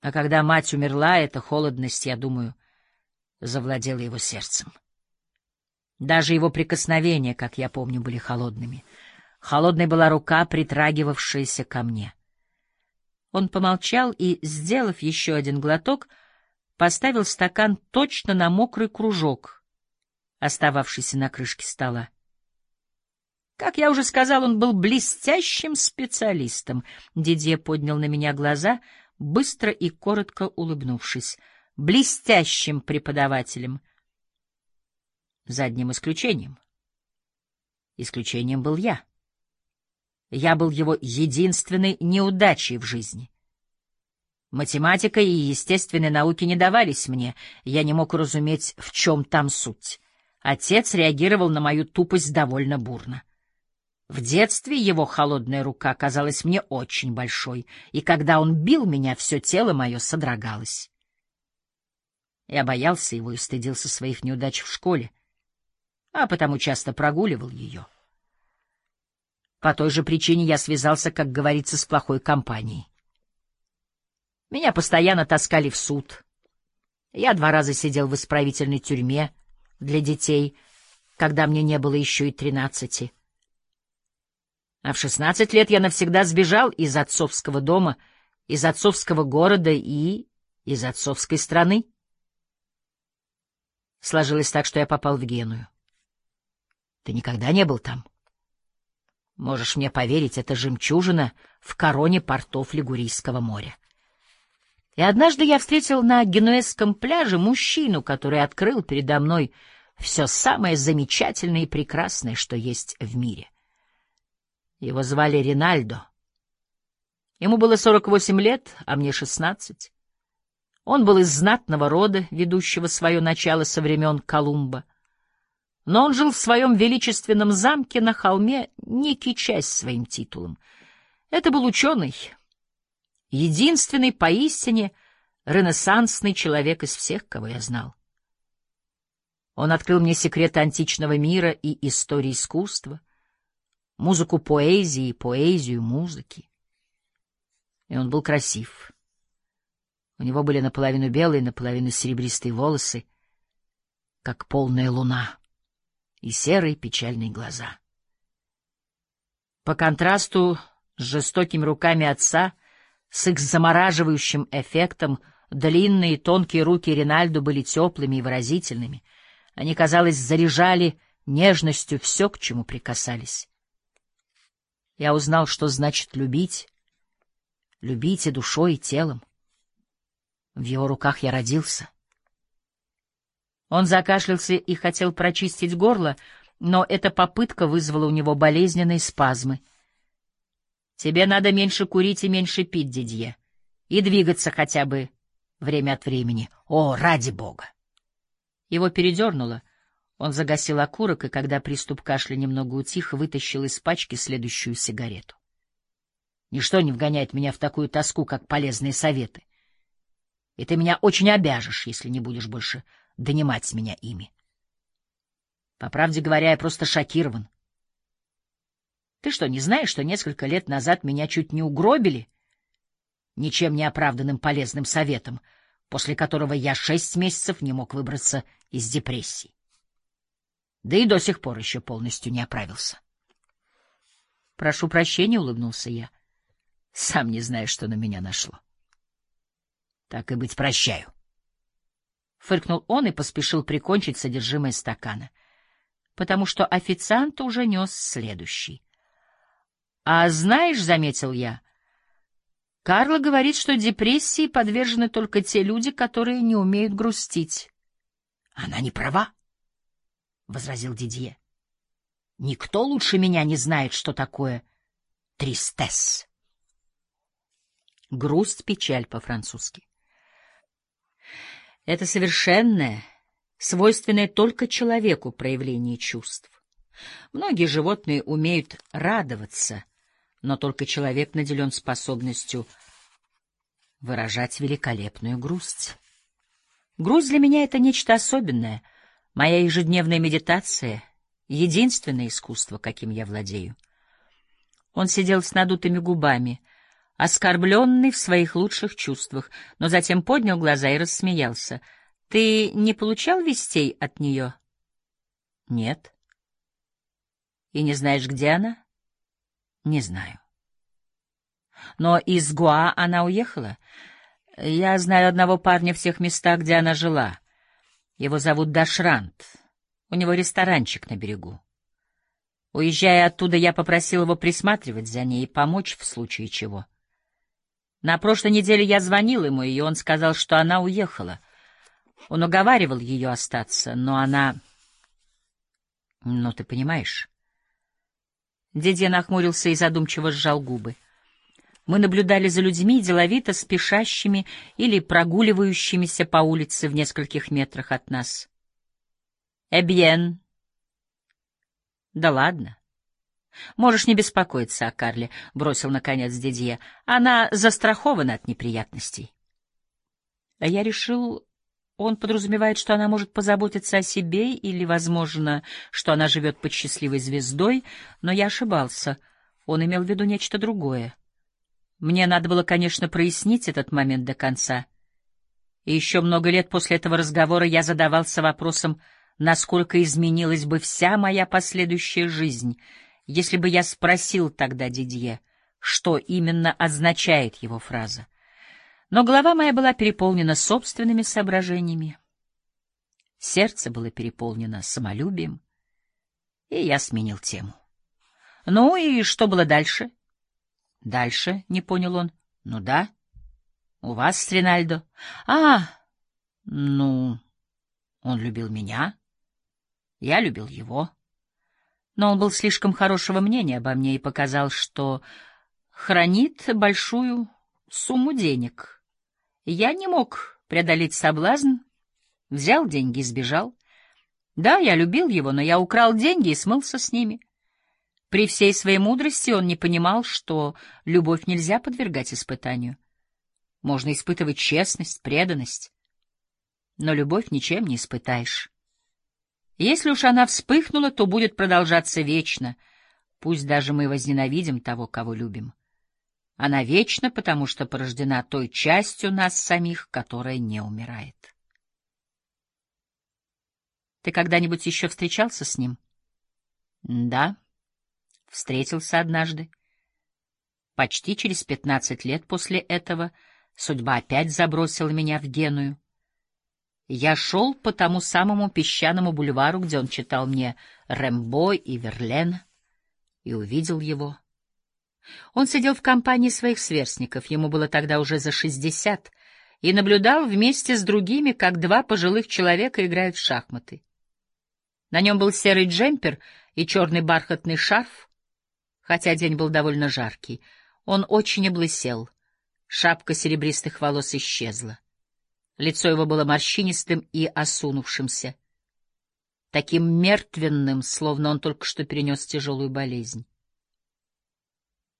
А когда мать умерла, эта холодность, я думаю, завладела его сердцем. Даже его прикосновения, как я помню, были холодными. Холодной была рука, притрагивавшаяся ко мне. Он помолчал и, сделав еще один глоток, поставил стакан точно на мокрый кружок, остававшийся на крышке стола. Как я уже сказал, он был блестящим специалистом. Дидье поднял на меня глаза, быстро и коротко улыбнувшись. Блестящим преподавателем. За одним исключением. Исключением был я. Я был его единственной неудачей в жизни. Математика и естественные науки не давались мне, я не мог уразуметь, в чем там суть. Отец реагировал на мою тупость довольно бурно. В детстве его холодная рука казалась мне очень большой, и когда он бил меня, все тело мое содрогалось. Я боялся его и стыдился своих неудач в школе, а потому часто прогуливал ее. По той же причине я связался, как говорится, с плохой компанией. Меня постоянно таскали в суд. Я 2 раза сидел в исправительной тюрьме для детей, когда мне не было еще и 13. А в 16 лет я навсегда сбежал из отцовского дома, из отцовского города и из отцовской страны. Сложилось так, что я попал в Геную. Ты никогда не был там? Можешь мне поверить, это жемчужина в короне портов Лигурийского моря. И однажды я встретил на генуэзском пляже мужчину, который открыл передо мной все самое замечательное и прекрасное, что есть в мире. Его звали Ринальдо. Ему было 48 лет, а мне 16. Он был из знатного рода, ведущего свое начало со времен Колумба. Но он жил в своем величественном замке на холме, не кичась своим титулом. Это был ученый, единственный поистине ренессансный человек из всех, кого я знал. Он открыл мне секреты античного мира и истории искусства, музыку поэзии и поэзию музыки. И он был красив. У него были наполовину белые, наполовину серебристые волосы, как полная луна, и серые печальные глаза. По контрасту с жестокими руками отца, с их замораживающим эффектом, длинные тонкие руки Ринальдо были теплыми и выразительными. Они, казалось, заряжали нежностью все, к чему прикасались. Я узнал, что значит любить, любить и душой, и телом. В его руках я родился. Он закашлялся и хотел прочистить горло, но эта попытка вызвала у него болезненные спазмы. Тебе надо меньше курить и меньше пить, Дидье, и двигаться хотя бы время от времени. О, ради бога! Его передернуло. Он загасил окурок, и когда приступ кашля немного утих, вытащил из пачки следующую сигарету. Ничто не вгоняет меня в такую тоску, как полезные советы. И ты меня очень обяжешь, если не будешь больше донимать меня ими. По правде говоря, я просто шокирован. Ты что, не знаешь, что несколько лет назад меня чуть не угробили ничем не оправданным полезным советом, после которого я 6 месяцев не мог выбраться из депрессии? Да и до сих пор еще полностью не оправился. — Прошу прощения, — улыбнулся я. — Сам не знаю, что на меня нашло. — Так и быть, прощаю. Фыркнул он и поспешил прикончить содержимое стакана, потому что официант уже нес следующий. — А знаешь, — заметил я, — Карла говорит, что депрессии подвержены только те люди, которые не умеют грустить. — Она не права, — возразил Дидье. — Никто лучше меня не знает, что такое тристесс. Грусть, печаль по-французски. Это совершенное, свойственное только человеку проявление чувств. Многие животные умеют радоваться, но только человек наделен способностью выражать великолепную грусть. Грусть для меня — это нечто особенное, моя ежедневная медитация — единственное искусство, каким я владею. Он сидел с надутыми губами, оскорбленный в своих лучших чувствах, но затем поднял глаза и рассмеялся. — Ты не получал вестей от нее? — Нет. — И не знаешь, где она? — Не знаю. — Но из Гоа она уехала? — Я знаю одного парня в тех местах, где она жила. Его зовут Дашрант. У него ресторанчик на берегу. Уезжая оттуда, я попросил его присматривать за ней и помочь в случае чего. На прошлой неделе я звонил ему, и он сказал, что она уехала. Он уговаривал ее остаться, но она... Ну, ты понимаешь. Дядя нахмурился и задумчиво сжал губы. Мы наблюдали за людьми, деловито спешащими или прогуливающимися по улице в нескольких метрах от нас. «Эбьен». «Да ладно. Можешь не беспокоиться о Карле», — бросил, наконец, Дидье. «Она застрахована от неприятностей». А я решил, он подразумевает, что она может позаботиться о себе или, возможно, что она живет под счастливой звездой, но я ошибался. Он имел в виду нечто другое. Мне надо было, конечно, прояснить этот момент до конца. И еще много лет после этого разговора я задавался вопросом, насколько изменилась бы вся моя последующая жизнь, если бы я спросил тогда Дидье, что именно означает его фраза. Но голова моя была переполнена собственными соображениями. Сердце было переполнено самолюбием, и я сменил тему. «Ну и что было дальше?» «Дальше?» — не понял он. «Ну да. У вас с Ринальдо». Ну, он любил меня, я любил его. Но он был слишком хорошего мнения обо мне и показал, что хранит большую сумму денег. Я не мог преодолеть соблазн, взял деньги и сбежал. Да, я любил его, но я украл деньги и смылся с ними. При всей своей мудрости он не понимал, что любовь нельзя подвергать испытанию. Можно испытывать честность, преданность, но любовь ничем не испытаешь. Если уж она вспыхнула, то будет продолжаться вечно, пусть даже мы возненавидим того, кого любим. Она вечна, потому что порождена той частью нас самих, которая не умирает. Ты когда-нибудь еще встречался с ним? Да, встретился однажды. Почти через 15 лет после этого судьба опять забросила меня в Геную. Я шел по тому самому песчаному бульвару, где он читал мне Рембо и Верлена, и увидел его. Он сидел в компании своих сверстников, ему было тогда уже за 60, и наблюдал вместе с другими, как два пожилых человека играют в шахматы. На нем был серый джемпер и черный бархатный шарф, хотя день был довольно жаркий. Он очень облысел, шапка серебристых волос исчезла. Лицо его было морщинистым и осунувшимся, таким мертвенным, словно он только что перенес тяжелую болезнь.